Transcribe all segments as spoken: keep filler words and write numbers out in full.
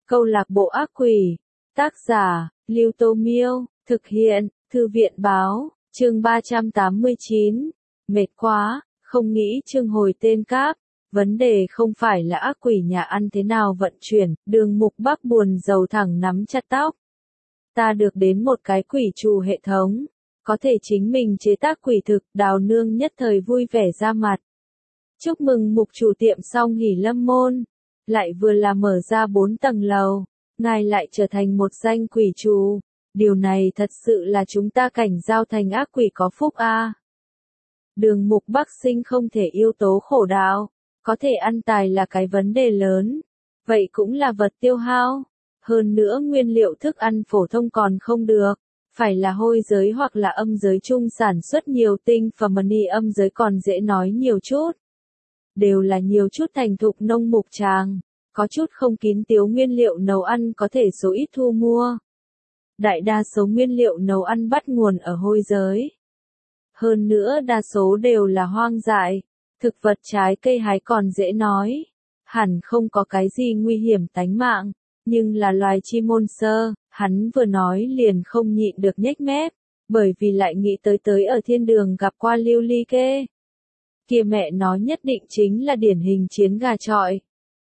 Câu lạc bộ ác quỷ. Tác giả, Lưu Tô Miêu. Thực hiện, Thư viện báo. Chương ba trăm tám mươi chín. Mệt quá, không nghĩ chương hồi tên cáp. Vấn đề không phải là ác quỷ nhà ăn thế nào vận chuyển, Đường Mục Bắc buồn rầu thẳng nắm chặt tóc. Ta được đến một cái quỷ trù hệ thống, có thể chính mình chế tác quỷ thực, Đào Nương nhất thời vui vẻ ra mặt. Chúc mừng Mục chủ tiệm xong hỉ lâm môn, lại vừa là mở ra bốn tầng lầu, ngài lại trở thành một danh quỷ trù, điều này thật sự là chúng ta Cảnh Giao thành ác quỷ có phúc a. À. Đường Mục Bắc sinh không thể yếu tố khổ đạo, có thể ăn tài là cái vấn đề lớn, vậy cũng là vật tiêu hao. Hơn nữa nguyên liệu thức ăn phổ thông còn không được, phải là hôi giới hoặc là âm giới chung sản xuất nhiều tinh phẩm, ni âm giới còn dễ nói nhiều chút. Đều là nhiều chút thành thục nông mục tràng, có chút không kín tiếu nguyên liệu nấu ăn có thể số ít thu mua. Đại đa số nguyên liệu nấu ăn bắt nguồn ở hôi giới. Hơn nữa đa số đều là hoang dại, thực vật trái cây hái còn dễ nói, hẳn không có cái gì nguy hiểm tánh mạng. Nhưng là loài chim môn sơ, hắn vừa nói liền không nhịn được nhếch mép, bởi vì lại nghĩ tới tới ở thiên đường gặp qua Lưu Ly Kê. Kia mẹ nói nhất định chính là điển hình chiến gà trọi.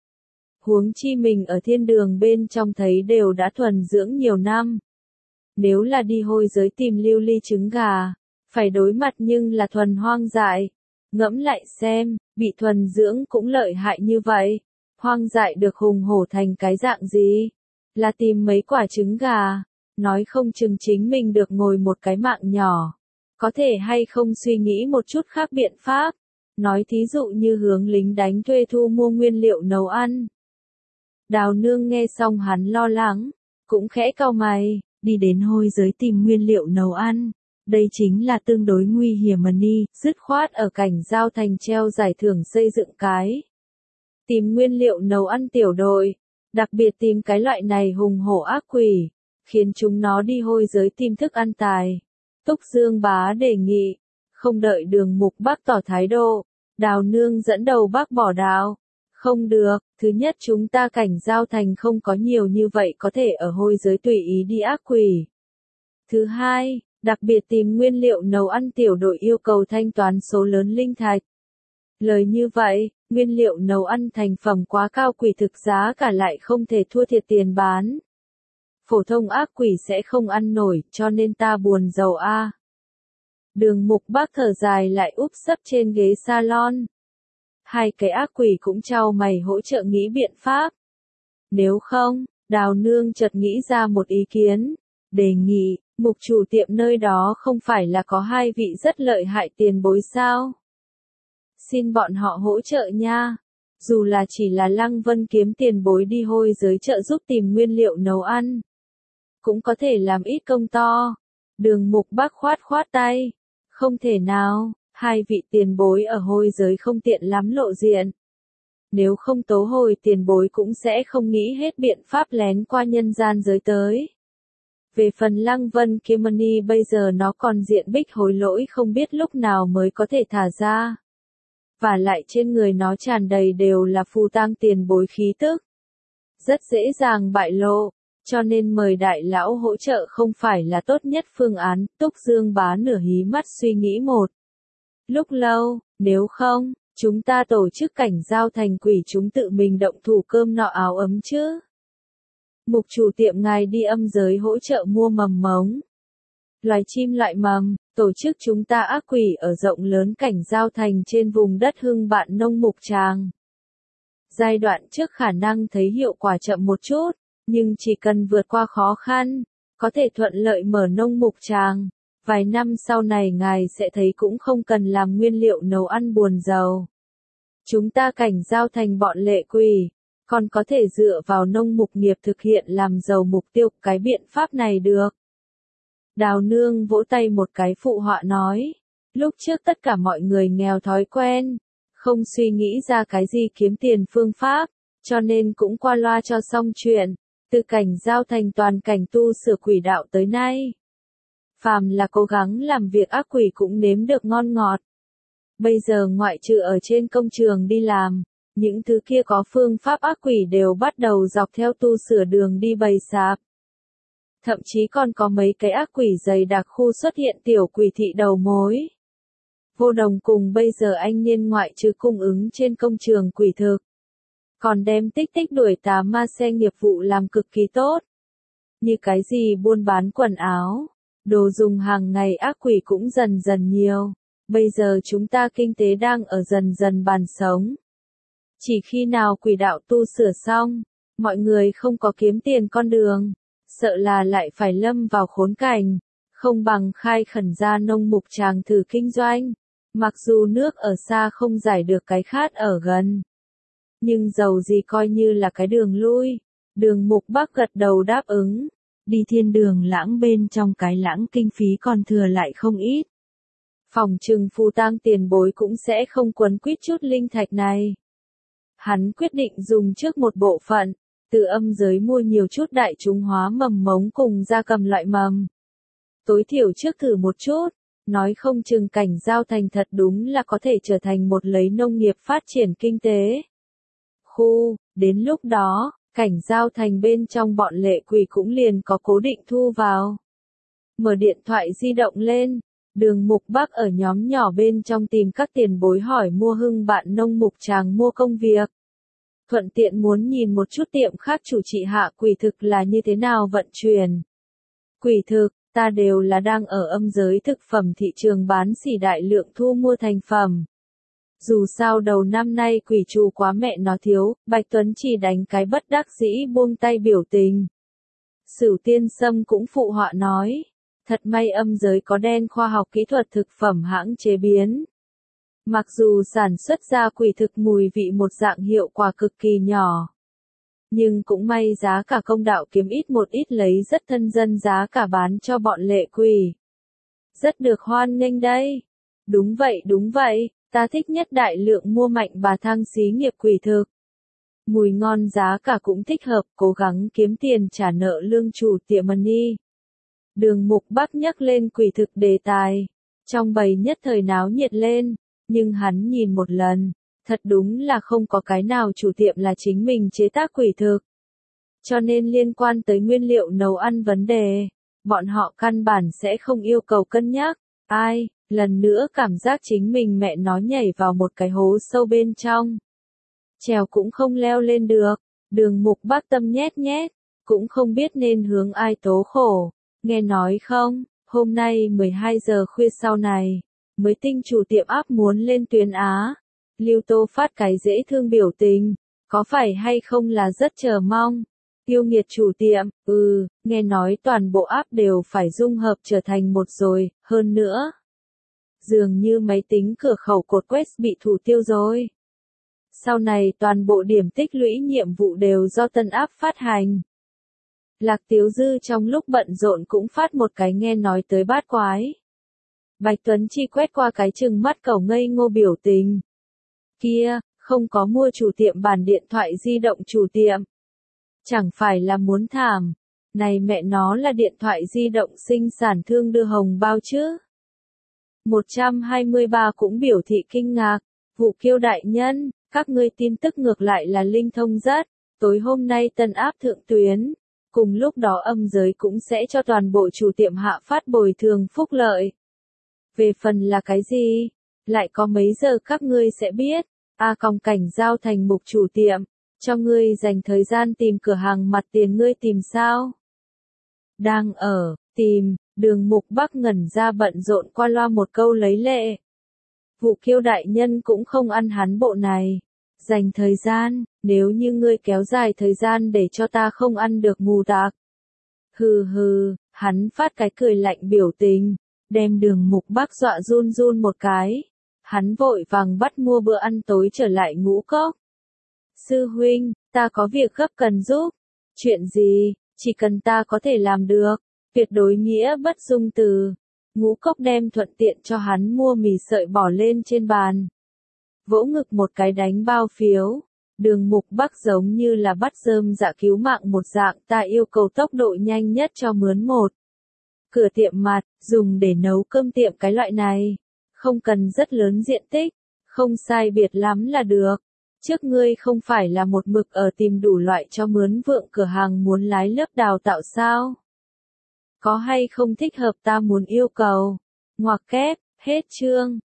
Huống chi mình ở thiên đường bên trong thấy đều đã thuần dưỡng nhiều năm. Nếu là đi hôi giới tìm Lưu Ly trứng gà, phải đối mặt nhưng là thuần hoang dại. Ngẫm lại xem, bị thuần dưỡng cũng lợi hại như vậy. Hoang dại được hùng hổ thành cái dạng gì? Là tìm mấy quả trứng gà, nói không chừng chính mình được ngồi một cái mạng nhỏ. Có thể hay không suy nghĩ một chút khác biện pháp, nói thí dụ như hướng lính đánh thuê thu mua nguyên liệu nấu ăn. Đào Nương nghe xong hắn lo lắng, cũng khẽ cau mày, đi đến hôi giới tìm nguyên liệu nấu ăn. Đây chính là tương đối nguy hiểm mà ni, dứt khoát ở Cảnh Giao thành treo giải thưởng xây dựng cái. Tìm nguyên liệu nấu ăn tiểu đội, đặc biệt tìm cái loại này hùng hổ ác quỷ, khiến chúng nó đi hôi giới tìm thức ăn tài. Túc Dương Bá đề nghị, không đợi Đường Mục Bắc tỏ thái độ, Đào Nương dẫn đầu bác bỏ đạo. Không được, thứ nhất chúng ta Cảnh Giao thành không có nhiều như vậy có thể ở hôi giới tùy ý đi ác quỷ. Thứ hai, đặc biệt tìm nguyên liệu nấu ăn tiểu đội yêu cầu thanh toán số lớn linh thạch. Lời như vậy, nguyên liệu nấu ăn thành phẩm quá cao, quỷ thực giá cả lại không thể thua thiệt tiền bán. Phổ thông ác quỷ sẽ không ăn nổi, cho nên ta buồn rầu a. À. Đường Mục Bắc thở dài lại úp sấp trên ghế salon. Hai cái ác quỷ cũng chau mày hỗ trợ nghĩ biện pháp. Nếu không, Đào Nương chợt nghĩ ra một ý kiến, đề nghị, Mục chủ tiệm nơi đó không phải là có hai vị rất lợi hại tiền bối sao? Xin bọn họ hỗ trợ nha. Dù là chỉ là Lăng Vân kiếm tiền bối đi hôi giới trợ giúp tìm nguyên liệu nấu ăn, cũng có thể làm ít công to. Đường Mục Bắc khoát khoát tay. Không thể nào, hai vị tiền bối ở hôi giới không tiện lắm lộ diện. Nếu không tố hồi tiền bối cũng sẽ không nghĩ hết biện pháp lén qua nhân gian giới tới. Về phần Lăng Vân kiếm ni bây giờ nó còn diện bích hối lỗi không biết lúc nào mới có thể thả ra. Và lại trên người nó tràn đầy đều là phù tang tiền bối khí tức. Rất dễ dàng bại lộ, cho nên mời đại lão hỗ trợ không phải là tốt nhất phương án. Túc Dương Bá nửa hí mắt suy nghĩ một lúc lâu, nếu không, chúng ta tổ chức Cảnh Giao thành quỷ chúng tự mình động thủ cơm nọ áo ấm chứ. Mục chủ tiệm ngài đi âm giới hỗ trợ mua mầm mống, loài chim loại mầm. Tổ chức chúng ta ác quỷ ở rộng lớn Cảnh Giao thành trên vùng đất hưng bạn nông mục tràng. Giai đoạn trước khả năng thấy hiệu quả chậm một chút, nhưng chỉ cần vượt qua khó khăn, có thể thuận lợi mở nông mục tràng. Vài năm sau này ngài sẽ thấy cũng không cần làm nguyên liệu nấu ăn buồn giàu. Chúng ta Cảnh Giao thành bọn lệ quỷ, còn có thể dựa vào nông mục nghiệp thực hiện làm giàu mục tiêu, cái biện pháp này được. Đào Nương vỗ tay một cái phụ họa nói, lúc trước tất cả mọi người nghèo thói quen, không suy nghĩ ra cái gì kiếm tiền phương pháp, cho nên cũng qua loa cho xong chuyện, từ Cảnh Giao thành toàn cảnh tu sửa quỷ đạo tới nay. Phàm là cố gắng làm việc ác quỷ cũng nếm được ngon ngọt. Bây giờ ngoại trừ ở trên công trường đi làm, Những thứ kia có phương pháp ác quỷ đều bắt đầu dọc theo tu sửa đường đi bày sạp. Thậm chí còn có mấy cái ác quỷ dày đặc khu xuất hiện tiểu quỷ thị đầu mối. Vô Đồng cùng bây giờ anh niên ngoại trừ cung ứng trên công trường quỷ thực. Còn đem tích tích đuổi tà ma xe nghiệp vụ làm cực kỳ tốt. Như cái gì buôn bán quần áo, đồ dùng hàng ngày ác quỷ cũng dần dần nhiều. Bây giờ chúng ta kinh tế đang ở dần dần bàn sống. Chỉ khi nào quỷ đạo tu sửa xong, mọi người không có kiếm tiền con đường, sợ là lại phải lâm vào khốn cảnh, không bằng khai khẩn ra nông mục tràng thử kinh doanh. Mặc dù nước ở xa không giải được cái khát ở gần, nhưng dầu gì coi như là cái đường lui. Đường Mục Bắc gật đầu đáp ứng. Đi thiên đường lãng bên trong cái lãng kinh phí còn thừa lại không ít. Phòng trừng phù tang tiền bối cũng sẽ không quấn quýt chút linh thạch này. Hắn quyết định dùng trước một bộ phận, từ âm giới mua nhiều chút đại chúng hóa mầm mống cùng gia cầm loại mầm. Tối thiểu trước thử một chút, nói không chừng Cảnh Giao Thành thật đúng là có thể trở thành một lấy nông nghiệp phát triển kinh tế. Khu, đến lúc đó, Cảnh Giao Thành bên trong bọn lệ quỷ cũng liền có cố định thu vào. Mở điện thoại di động lên, Đường Mục Bắc ở nhóm nhỏ bên trong tìm các tiền bối hỏi mua hưng bạn nông mục tràng mua công việc. Thuận tiện muốn nhìn một chút tiệm khác chủ trị hạ quỷ thực là như thế nào vận chuyển. Quỷ thực, ta đều là đang ở âm giới thực phẩm thị trường bán xỉ đại lượng thu mua thành phẩm. Dù sao đầu năm nay quỷ chủ quá mẹ nó thiếu, Bạch Tuấn chỉ đánh cái bất đắc dĩ buông tay biểu tình. Sửu Tiên Sâm cũng phụ họa nói, thật may âm giới có đen khoa học kỹ thuật thực phẩm hãng chế biến. Mặc dù sản xuất ra quỷ thực mùi vị một dạng hiệu quả cực kỳ nhỏ, nhưng cũng may giá cả công đạo kiếm ít một ít lấy rất thân dân giá cả bán cho bọn lệ quỷ. Rất được hoan nghênh đây. Đúng vậy đúng vậy, ta thích nhất đại lượng mua mạnh bà thang xí nghiệp quỷ thực. Mùi ngon giá cả cũng thích hợp, cố gắng kiếm tiền trả nợ lương chủ tiệm money. Đường Mục Bắc nhắc lên quỷ thực đề tài, trong bầy nhất thời náo nhiệt lên, nhưng hắn nhìn một lần, thật đúng là không có cái nào chủ tiệm là chính mình chế tác quỷ thực. Cho nên liên quan tới nguyên liệu nấu ăn vấn đề, bọn họ căn bản sẽ không yêu cầu cân nhắc. Ai, lần nữa cảm giác chính mình mẹ nó nhảy vào một cái hố sâu bên trong. Trèo cũng không leo lên được, Đường Mục Bắc tâm nhét nhét, cũng không biết nên hướng ai tố khổ. Nghe nói không, hôm nay mười hai giờ khuya sau này, mới tinh chủ tiệm áp muốn lên tuyến Á. Lưu Tô phát cái dễ thương biểu tình, có phải hay không là rất chờ mong. Yêu nghiệt chủ tiệm, ừ, nghe nói toàn bộ áp đều phải dung hợp trở thành một rồi, hơn nữa. Dường như máy tính cửa khẩu cột quét bị thủ tiêu rồi. Sau này toàn bộ điểm tích lũy nhiệm vụ đều do tân áp phát hành. Lạc Tiếu Dư trong lúc bận rộn cũng phát một cái nghe nói tới bát quái. Bạch Tuấn Chi quét qua cái chừng mắt cẩu ngây ngô biểu tình. Kia, không có mua chủ tiệm bàn điện thoại di động chủ tiệm. Chẳng phải là muốn thảm. Này mẹ nó là điện thoại di động sinh sản thương đưa hồng bao chứ. một trăm hai mươi ba cũng biểu thị kinh ngạc. Vụ Kiêu đại nhân, các ngươi tin tức ngược lại là linh thông rất. Tối hôm nay tân áp thượng tuyến. Cùng lúc đó âm giới cũng sẽ cho toàn bộ chủ tiệm hạ phát bồi thường phúc lợi. Về phần là cái gì? Lại có mấy giờ các ngươi sẽ biết? A Còng Cảnh Giao Thành mục chủ tiệm. Cho ngươi dành thời gian tìm cửa hàng mặt tiền ngươi tìm sao? Đang ở, tìm, Đường Mục Bắc ngẩn ra bận rộn qua loa một câu lấy lệ. Vụ Kiêu đại nhân cũng không ăn hắn bộ này. Dành thời gian, nếu như ngươi kéo dài thời gian để cho ta không ăn được mù tạc. Hừ hừ, hắn phát cái cười lạnh biểu tình, đem Đường Mục Bắc dọa run run một cái. Hắn vội vàng bắt mua bữa ăn tối trở lại Ngũ Cốc. Sư huynh, ta có việc gấp cần giúp. Chuyện gì, chỉ cần ta có thể làm được, tuyệt đối nghĩa bất dung từ. Ngũ Cốc đem thuận tiện cho hắn mua mì sợi bỏ lên trên bàn. Vỗ ngực một cái đánh bao phiếu. Đường Mục Bắc giống như là bắt rơm dạ cứu mạng một dạng, ta yêu cầu tốc độ nhanh nhất cho mướn một. Cửa tiệm mặt, dùng để nấu cơm tiệm cái loại này. Không cần rất lớn diện tích, không sai biệt lắm là được. Trước ngươi không phải là một mực ở tìm đủ loại cho mướn vượng cửa hàng muốn lái lớp đào tạo sao? Có hay không thích hợp ta muốn yêu cầu? Ngoặc kép, hết chương.